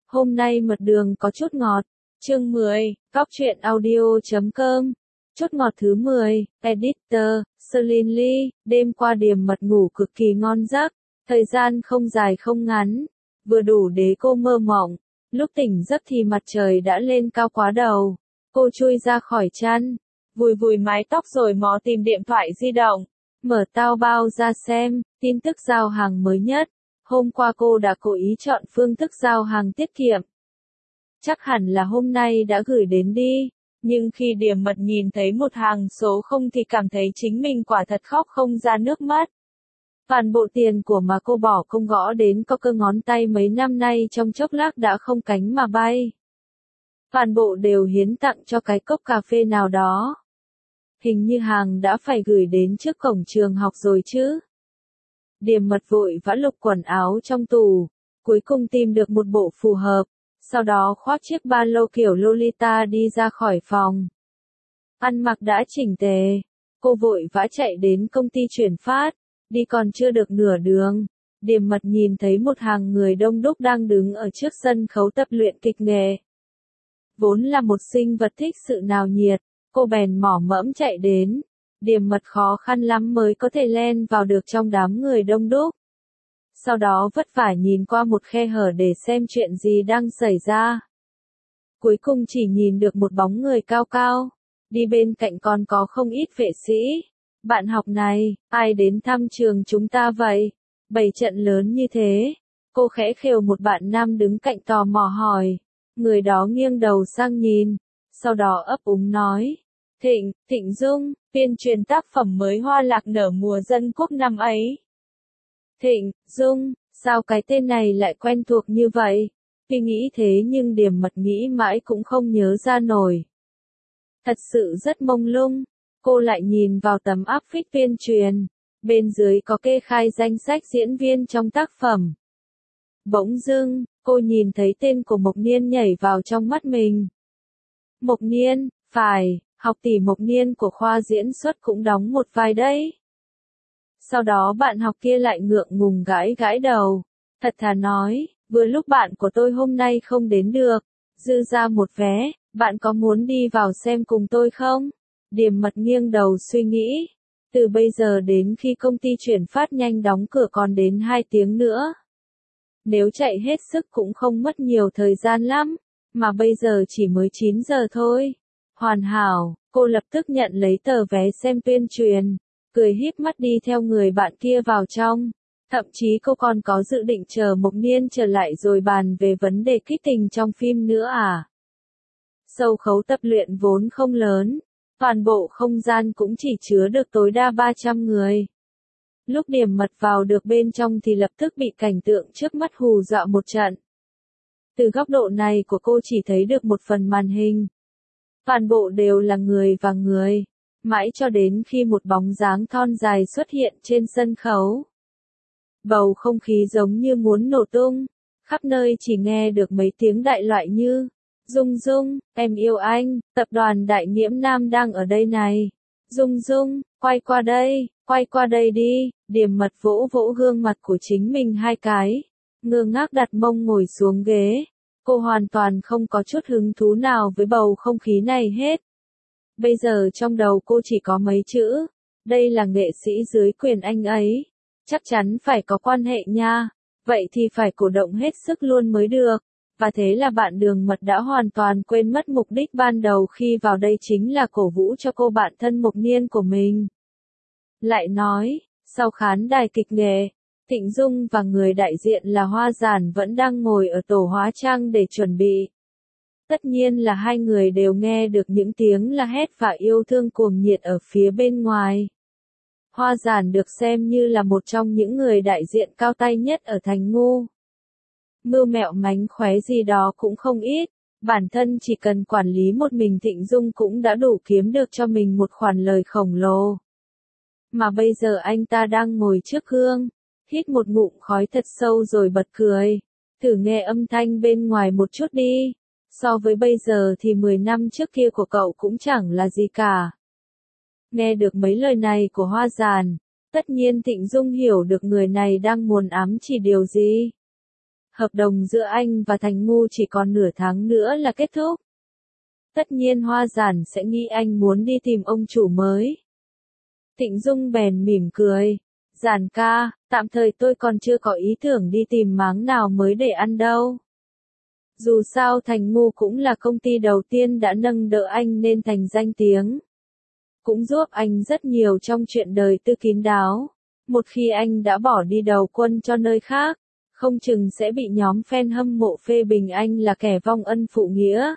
Hôm nay mật đường có chút ngọt. Chương 10, Cóc truyện audio.com. Chút ngọt thứ 10, Editor, Celine Lee. Đêm qua Điềm Mật ngủ cực kỳ ngon giấc, thời gian không dài không ngắn, vừa đủ để cô mơ mộng. Lúc tỉnh giấc thì mặt trời đã lên cao quá đầu. Cô chui ra khỏi chăn, vùi vùi mái tóc rồi mò tìm điện thoại di động, mở tao bao ra xem, tin tức giao hàng mới nhất. Hôm qua cô đã cố ý chọn phương thức giao hàng tiết kiệm. Chắc hẳn là hôm nay đã gửi đến đi, nhưng khi Điềm Mật nhìn thấy một hàng số không thì cảm thấy chính mình quả thật khóc không ra nước mắt. Toàn bộ tiền của mà cô bỏ công gõ đến có cơ ngón tay mấy năm nay trong chốc lát đã không cánh mà bay. Toàn bộ đều hiến tặng cho cái cốc cà phê nào đó. Hình như hàng đã phải gửi đến trước cổng trường học rồi chứ. Điềm Mật vội vã lục quần áo trong tủ, cuối cùng tìm được một bộ phù hợp, sau đó khoác chiếc ba lô kiểu Lolita đi ra khỏi phòng. Ăn mặc đã chỉnh tề, cô vội vã chạy đến công ty chuyển phát, đi còn chưa được nửa đường. Điềm Mật nhìn thấy một hàng người đông đúc đang đứng ở trước sân khấu tập luyện kịch nghệ. Vốn là một sinh vật thích sự náo nhiệt, cô bèn mỏ mẫm chạy đến. Điềm Mật khó khăn lắm mới có thể len vào được trong đám người đông đúc. Sau đó vất vả nhìn qua một khe hở để xem chuyện gì đang xảy ra. Cuối cùng chỉ nhìn được một bóng người cao cao, đi bên cạnh còn có không ít vệ sĩ. Bạn học này, ai đến thăm trường chúng ta vậy? Bày trận lớn như thế. Cô khẽ khều một bạn nam đứng cạnh tò mò hỏi. Người đó nghiêng đầu sang nhìn, sau đó ấp úng nói. Thịnh Dung, tuyên truyền tác phẩm mới Hoa Lạc Nở mùa Dân Quốc năm ấy. Thịnh Dung, sao cái tên này lại quen thuộc như vậy? Khi nghĩ thế nhưng Điềm Mật nghĩ mãi cũng không nhớ ra nổi. Thật sự rất mông lung, cô lại nhìn vào tấm áp phích tuyên truyền, bên dưới có kê khai danh sách diễn viên trong tác phẩm. Bỗng dưng, cô nhìn thấy tên của Mộc Niên nhảy vào trong mắt mình. Mộc Niên, phải, học tỷ Mộc Niên của khoa diễn xuất cũng đóng một vai đấy. Sau đó bạn học kia lại ngượng ngùng gãi gãi đầu, thật thà nói, vừa lúc bạn của tôi hôm nay không đến được, dư ra một vé, bạn có muốn đi vào xem cùng tôi không? Điềm Mật nghiêng đầu suy nghĩ, từ bây giờ đến khi công ty chuyển phát nhanh đóng cửa còn đến 2 tiếng nữa. Nếu chạy hết sức cũng không mất nhiều thời gian lắm, mà bây giờ chỉ mới 9 giờ thôi. Hoàn hảo, cô lập tức nhận lấy tờ vé xem tuyên truyền, cười híp mắt đi theo người bạn kia vào trong. Thậm chí cô còn có dự định chờ Mộc Niên trở lại rồi bàn về vấn đề kích tình trong phim nữa à. Sân khấu tập luyện vốn không lớn, toàn bộ không gian cũng chỉ chứa được tối đa 300 người. Lúc Điềm Mật vào được bên trong thì lập tức bị cảnh tượng trước mắt hù dọa một trận. Từ góc độ này của cô chỉ thấy được một phần màn hình. Toàn bộ đều là người và người, mãi cho đến khi một bóng dáng thon dài xuất hiện trên sân khấu. Bầu không khí giống như muốn nổ tung, khắp nơi chỉ nghe được mấy tiếng đại loại như, Dung Dung, em yêu anh, tập đoàn Đại Nghiễm Nam đang ở đây này. Dung Dung, quay qua đây đi. Điềm Mật vỗ vỗ gương mặt của chính mình 2 cái, ngơ ngác đặt mông ngồi xuống ghế. Cô hoàn toàn không có chút hứng thú nào với bầu không khí này hết. Bây giờ trong đầu cô chỉ có mấy chữ, đây là nghệ sĩ dưới quyền anh ấy, chắc chắn phải có quan hệ nha, vậy thì phải cổ động hết sức luôn mới được. Và thế là bạn Đường Mật đã hoàn toàn quên mất mục đích ban đầu khi vào đây chính là cổ vũ cho cô bạn thân Mộc Niên của mình. Lại nói, sau khán đài kịch nghệ, Thịnh Dung và người đại diện là Hoa Giản vẫn đang ngồi ở tổ hóa trang để chuẩn bị. Tất nhiên là hai người đều nghe được những tiếng la hét và yêu thương cuồng nhiệt ở phía bên ngoài. Hoa Giản được xem như là một trong những người đại diện cao tay nhất ở Thành Ngu. Mưu mẹo mánh khóe gì đó cũng không ít, bản thân chỉ cần quản lý một mình Thịnh Dung cũng đã đủ kiếm được cho mình một khoản lời khổng lồ. Mà bây giờ anh ta đang ngồi trước gương, hít một ngụm khói thật sâu rồi bật cười. Thử nghe âm thanh bên ngoài một chút đi, so với bây giờ thì 10 năm trước kia của cậu cũng chẳng là gì cả. Nghe được mấy lời này của Hoa Giản, tất nhiên Thịnh Dung hiểu được người này đang muốn ám chỉ điều gì. Hợp đồng giữa anh và Thành Ngu chỉ còn nửa tháng nữa là kết thúc. Tất nhiên Hoa Giản sẽ nghĩ anh muốn đi tìm ông chủ mới. Thịnh Dung bèn mỉm cười. Giản ca, tạm thời tôi còn chưa có ý tưởng đi tìm máng nào mới để ăn đâu. Dù sao Thành Ngu cũng là công ty đầu tiên đã nâng đỡ anh nên thành danh tiếng. Cũng giúp anh rất nhiều trong chuyện đời tư kín đáo. Một khi anh đã bỏ đi đầu quân cho nơi khác, không chừng sẽ bị nhóm fan hâm mộ phê bình anh là kẻ vong ân phụ nghĩa.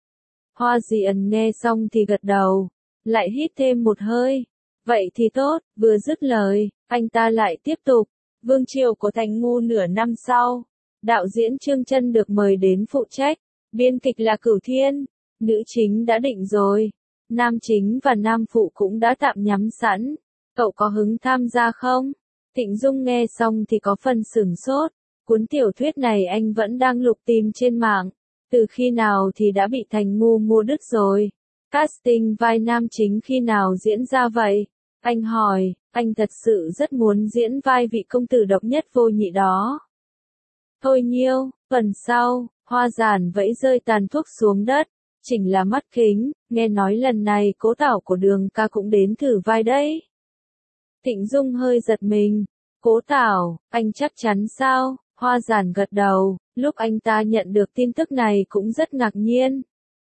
Hoa Dị Ẩn nghe xong thì gật đầu, lại hít thêm một hơi. Vậy thì tốt, vừa dứt lời, anh ta lại tiếp tục. Vương triều của Thành Ngu nửa năm sau. Đạo diễn Trương Chân được mời đến phụ trách. Biên kịch là Cửu Thiên. Nữ chính đã định rồi. Nam chính và nam phụ cũng đã tạm nhắm sẵn. Cậu có hứng tham gia không? Thịnh Dung nghe xong thì có phần sửng sốt. Cuốn tiểu thuyết này anh vẫn đang lục tìm trên mạng. Từ khi nào thì đã bị Thành Ngu mua đứt rồi. Casting vai nam chính khi nào diễn ra vậy? Anh hỏi, anh thật sự rất muốn diễn vai vị công tử độc nhất vô nhị đó. Thôi nhiêu, tuần sau, Hoa Giản vẫy rơi tàn thuốc xuống đất, chỉnh là mắt kính, nghe nói lần này Cố Tảo của Đường ca cũng đến thử vai đấy. Thịnh Dung hơi giật mình, Cố Tảo, anh chắc chắn sao? Hoa Giản gật đầu, lúc anh ta nhận được tin tức này cũng rất ngạc nhiên.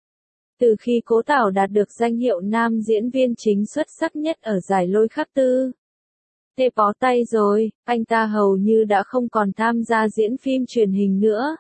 Từ khi Cố Tảo đạt được danh hiệu nam diễn viên chính xuất sắc nhất ở giải Lôi Khắc Tư, tê bó tay rồi, anh ta hầu như đã không còn tham gia diễn phim truyền hình nữa.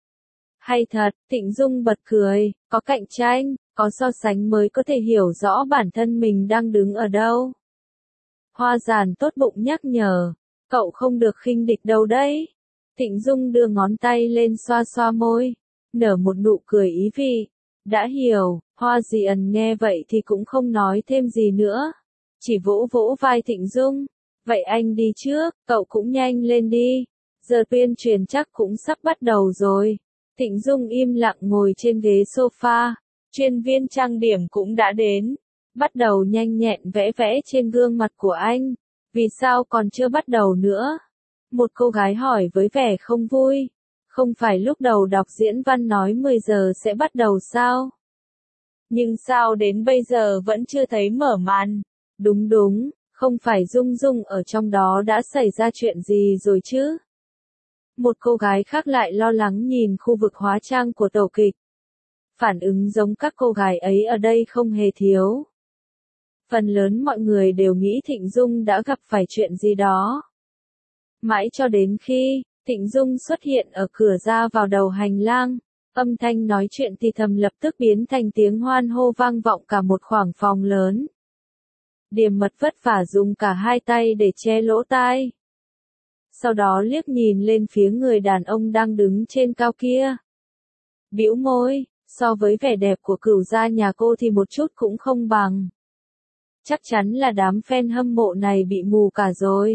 Hay thật, Thịnh Dung bật cười, có cạnh tranh, có so sánh mới có thể hiểu rõ bản thân mình đang đứng ở đâu. Hoa Giản tốt bụng nhắc nhở, cậu không được khinh địch đâu đấy. Thịnh Dung đưa ngón tay lên xoa xoa môi, nở một nụ cười ý vị. Đã hiểu, Hoa Dị Ẩn nghe vậy thì cũng không nói thêm gì nữa. Chỉ vỗ vỗ vai Thịnh Dung. Vậy anh đi trước, cậu cũng nhanh lên đi. Giờ tuyên truyền chắc cũng sắp bắt đầu rồi. Thịnh Dung im lặng ngồi trên ghế sofa. Chuyên viên trang điểm cũng đã đến. Bắt đầu nhanh nhẹn vẽ vẽ trên gương mặt của anh. Vì sao còn chưa bắt đầu nữa? Một cô gái hỏi với vẻ không vui. Không phải lúc đầu đọc diễn văn nói 10 giờ sẽ bắt đầu sao? Nhưng sao đến bây giờ vẫn chưa thấy mở màn? Đúng đúng, không phải Dung Dung ở trong đó đã xảy ra chuyện gì rồi chứ? Một cô gái khác lại lo lắng nhìn khu vực hóa trang của tổ kịch. Phản ứng giống các cô gái ấy ở đây không hề thiếu. Phần lớn mọi người đều nghĩ Thịnh Dung đã gặp phải chuyện gì đó. Mãi cho đến khi Thịnh Dung xuất hiện ở cửa ra vào đầu hành lang, âm thanh nói chuyện thì thầm lập tức biến thành tiếng hoan hô vang vọng cả một khoảng phòng lớn. Điềm Mật vất vả dùng cả hai tay để che lỗ tai. Sau đó liếc nhìn lên phía người đàn ông đang đứng trên cao kia. Bĩu môi, so với vẻ đẹp của Cửu gia nhà cô thì một chút cũng không bằng. Chắc chắn là đám fan hâm mộ này bị mù cả rồi.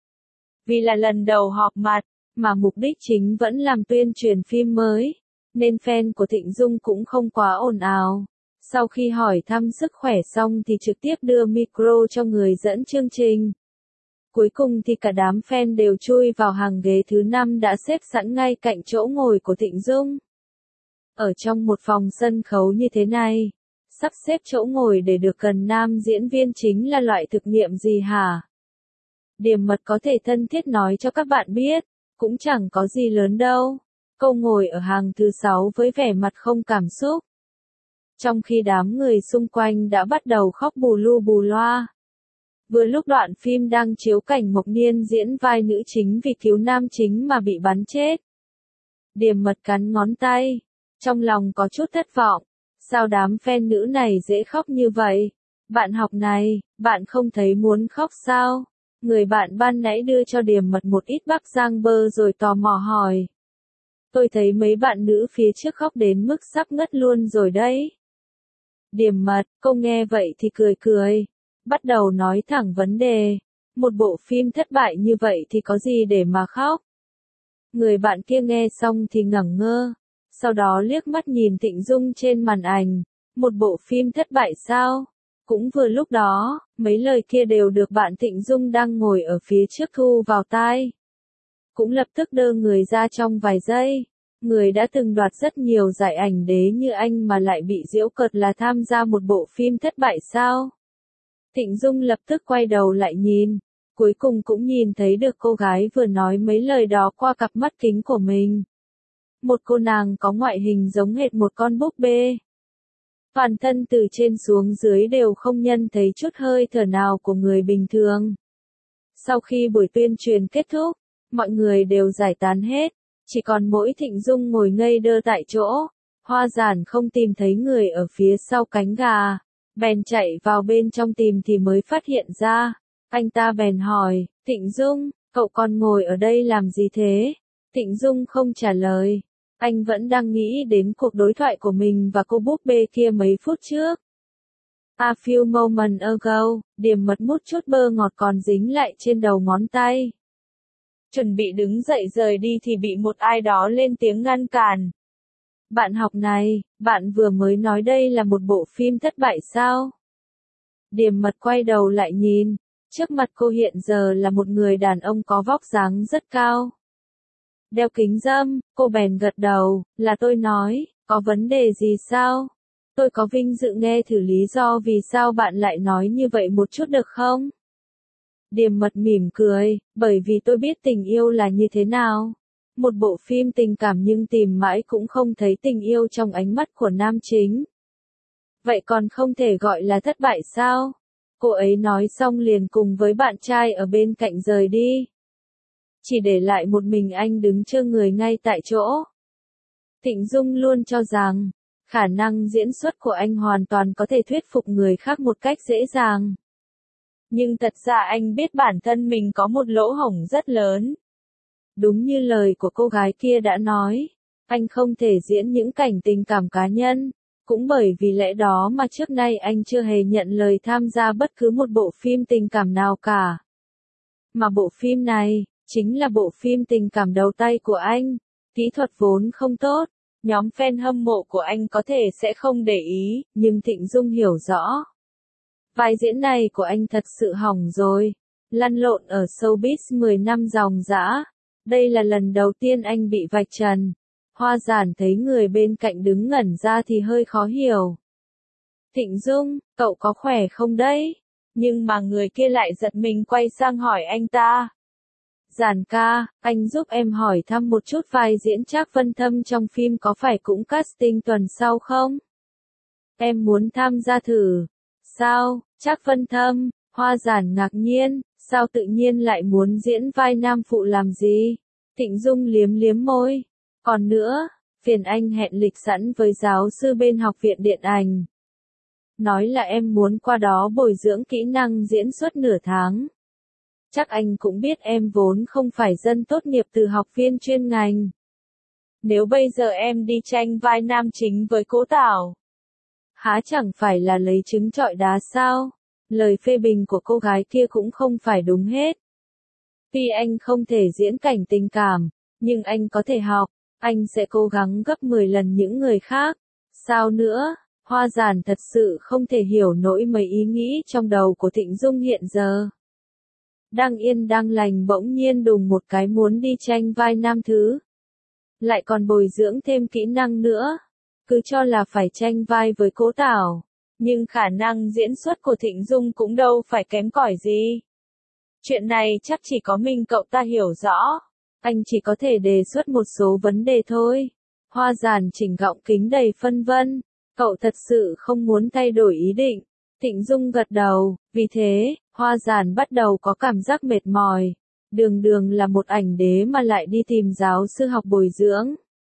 Vì là lần đầu họp mặt, mà mục đích chính vẫn làm tuyên truyền phim mới, nên fan của Thịnh Dung cũng không quá ồn ào. Sau khi hỏi thăm sức khỏe xong thì trực tiếp đưa micro cho người dẫn chương trình. Cuối cùng thì cả đám fan đều chui vào hàng ghế thứ 5 đã xếp sẵn ngay cạnh chỗ ngồi của Thịnh Dung. Ở trong một phòng sân khấu như thế này, sắp xếp chỗ ngồi để được gần nam diễn viên chính là loại thực nghiệm gì hả? Điềm Mật có thể thân thiết nói cho các bạn biết, cũng chẳng có gì lớn đâu. Cô ngồi ở hàng thứ 6 với vẻ mặt không cảm xúc. Trong khi đám người xung quanh đã bắt đầu khóc bù lu bù loa. Vừa lúc đoạn phim đang chiếu cảnh Mộc Niên diễn vai nữ chính vì cứu nam chính mà bị bắn chết. Điềm Mật cắn ngón tay, trong lòng có chút thất vọng. Sao đám fan nữ này dễ khóc như vậy? Bạn học này, bạn không thấy muốn khóc sao? Người bạn ban nãy đưa cho Điềm Mật một ít Bắc Giang bơ rồi tò mò hỏi. Tôi thấy mấy bạn nữ phía trước khóc đến mức sắp ngất luôn rồi đấy. Điềm Mật, cô nghe vậy thì cười cười. Bắt đầu nói thẳng vấn đề. Một bộ phim thất bại như vậy thì có gì để mà khóc? Người bạn kia nghe xong thì ngẩn ngơ. Sau đó liếc mắt nhìn Thịnh Dung trên màn ảnh. Một bộ phim thất bại sao? Cũng vừa lúc đó, mấy lời kia đều được bạn Thịnh Dung đang ngồi ở phía trước thu vào tai. cũng lập tức đơ người ra trong vài giây. Người đã từng đoạt rất nhiều giải ảnh đế như anh mà lại bị giễu cợt là tham gia một bộ phim thất bại sao? Thịnh Dung lập tức quay đầu lại nhìn, cuối cùng cũng nhìn thấy được cô gái vừa nói mấy lời đó qua cặp mắt kính của mình. Một cô nàng có ngoại hình giống hệt một con búp bê. Toàn thân từ trên xuống dưới đều không nhận thấy chút hơi thở nào của người bình thường. Sau khi buổi tuyên truyền kết thúc, mọi người đều giải tán hết, chỉ còn mỗi Thịnh Dung ngồi ngây đơ tại chỗ. Hoa Giản không tìm thấy người ở phía sau cánh gà, bèn chạy vào bên trong tìm thì mới phát hiện ra. Anh ta bèn hỏi, Thịnh Dung, cậu còn ngồi ở đây làm gì thế? Thịnh Dung không trả lời. Anh vẫn đang nghĩ đến cuộc đối thoại của mình và cô búp bê kia mấy phút trước. A few moments ago, điểm mật mút chút bơ ngọt còn dính lại trên đầu ngón tay. Chuẩn bị đứng dậy rời đi thì bị một ai đó lên tiếng ngăn cản. Bạn học này, bạn vừa mới nói đây là một bộ phim thất bại sao? Điềm mật quay đầu lại nhìn, trước mặt cô hiện giờ là một người đàn ông có vóc dáng rất cao. Đeo kính râm, cô bèn gật đầu, là tôi nói, có vấn đề gì sao? Tôi có vinh dự nghe thử lý do vì sao bạn lại nói như vậy một chút được không? Điềm mật mỉm cười, bởi vì tôi biết tình yêu là như thế nào. Một bộ phim tình cảm nhưng tìm mãi cũng không thấy tình yêu trong ánh mắt của nam chính. Vậy còn không thể gọi là thất bại sao? Cô ấy nói xong liền cùng với bạn trai ở bên cạnh rời đi. Chỉ để lại một mình anh đứng trơ người ngay tại chỗ. Thịnh Dung luôn cho rằng, khả năng diễn xuất của anh hoàn toàn có thể thuyết phục người khác một cách dễ dàng. Nhưng thật ra anh biết bản thân mình có một lỗ hổng rất lớn. Đúng như lời của cô gái kia đã nói, anh không thể diễn những cảnh tình cảm cá nhân, cũng bởi vì lẽ đó mà trước nay anh chưa hề nhận lời tham gia bất cứ một bộ phim tình cảm nào cả. Mà bộ phim này, chính là bộ phim tình cảm đầu tay của anh, kỹ thuật vốn không tốt, nhóm fan hâm mộ của anh có thể sẽ không để ý, nhưng Thịnh Dung hiểu rõ. Vai diễn này của anh thật sự hỏng rồi, lăn lộn ở showbiz 10 năm ròng rã. Đây là lần đầu tiên anh bị vạch trần. Hoa Giản thấy người bên cạnh đứng ngẩn ra thì hơi khó hiểu. Thịnh Dung, cậu có khỏe không đấy? Nhưng mà người kia lại giật mình quay sang hỏi anh ta. Giản ca, anh giúp em hỏi thăm một chút vai diễn Trác Vân Thâm trong phim có phải cũng casting tuần sau không? Em muốn tham gia thử. Sao, Trác Vân Thâm? Hoa Giản ngạc nhiên, sao tự nhiên lại muốn diễn vai nam phụ làm gì? Thịnh Dung liếm liếm môi. Còn nữa, phiền anh hẹn lịch sẵn với giáo sư bên học viện điện ảnh. Nói là em muốn qua đó bồi dưỡng kỹ năng diễn xuất nửa tháng. Chắc anh cũng biết em vốn không phải dân tốt nghiệp từ học viên chuyên ngành. Nếu bây giờ em đi tranh vai nam chính với Cố Tảo, há chẳng phải là lấy trứng trọi đá sao? Lời phê bình của cô gái kia cũng không phải đúng hết. Tuy anh không thể diễn cảnh tình cảm, nhưng anh có thể học, anh sẽ cố gắng gấp 10 lần những người khác. Sao nữa? Hoa Giản thật sự không thể hiểu nổi mấy ý nghĩ trong đầu của Thịnh Dung hiện giờ. Đang yên đang lành bỗng nhiên đùng một cái muốn đi tranh vai nam thứ. Lại còn bồi dưỡng thêm kỹ năng nữa. Cứ cho là phải tranh vai với Cố Tảo. Nhưng khả năng diễn xuất của Thịnh Dung cũng đâu phải kém cỏi gì. Chuyện này chắc chỉ có mình cậu ta hiểu rõ. Anh chỉ có thể đề xuất một số vấn đề thôi. Hoa Giản chỉnh gọng kính đầy phân vân. Cậu thật sự không muốn thay đổi ý định. Thịnh Dung gật đầu, vì thế, Hoa Giản bắt đầu có cảm giác mệt mỏi. Đường đường là một ảnh đế mà lại đi tìm giáo sư học bồi dưỡng.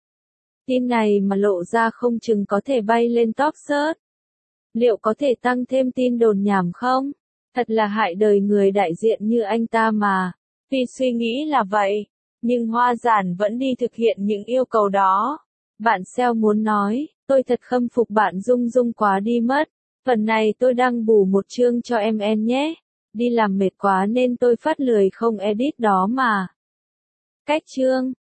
Tin này mà lộ ra không chừng có thể bay lên top search. Liệu có thể tăng thêm tin đồn nhảm không? Thật là hại đời người đại diện như anh ta mà. Tuy suy nghĩ là vậy, nhưng Hoa Giản vẫn đi thực hiện những yêu cầu đó. Bạn SEO muốn nói, tôi thật khâm phục bạn Dung Dung quá đi mất. Phần này tôi đang bù một chương cho em nhé. Đi làm mệt quá nên tôi phát lười không edit đó mà. Cách chương